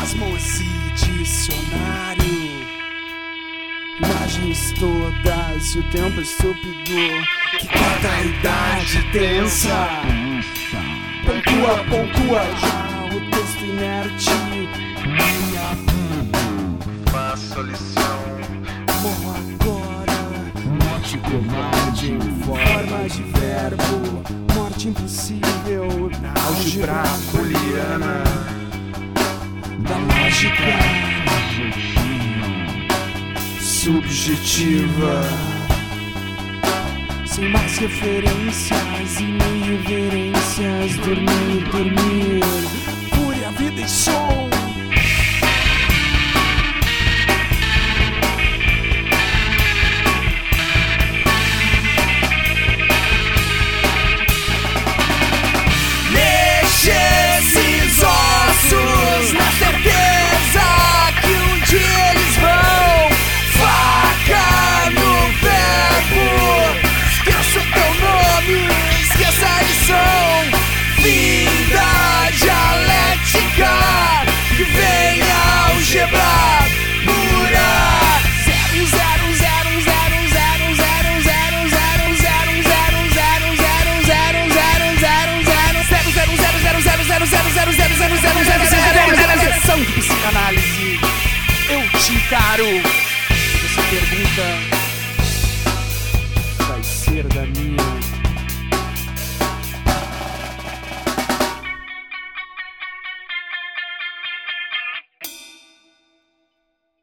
Cosmos e dicionário, imagens todas e o tempo estúpido que corta a idade tensa. Pontua já o texto inerte. Faço a lição. Morro agora. Morte covarde em forma de verbo. Morte impossível na álgebra booleana da lógica subjetiva. Sem mais referências e nem reverências. Dormir, fúria, vida e som. Deixe esses ossos na certeza que um dia eles vão. Faca no verbo. Esqueça o teu nome, esqueça a lição. Fim da dialética, que vem a álgebra pura. 0 de psicanálise. Eu te encaro. Você pergunta: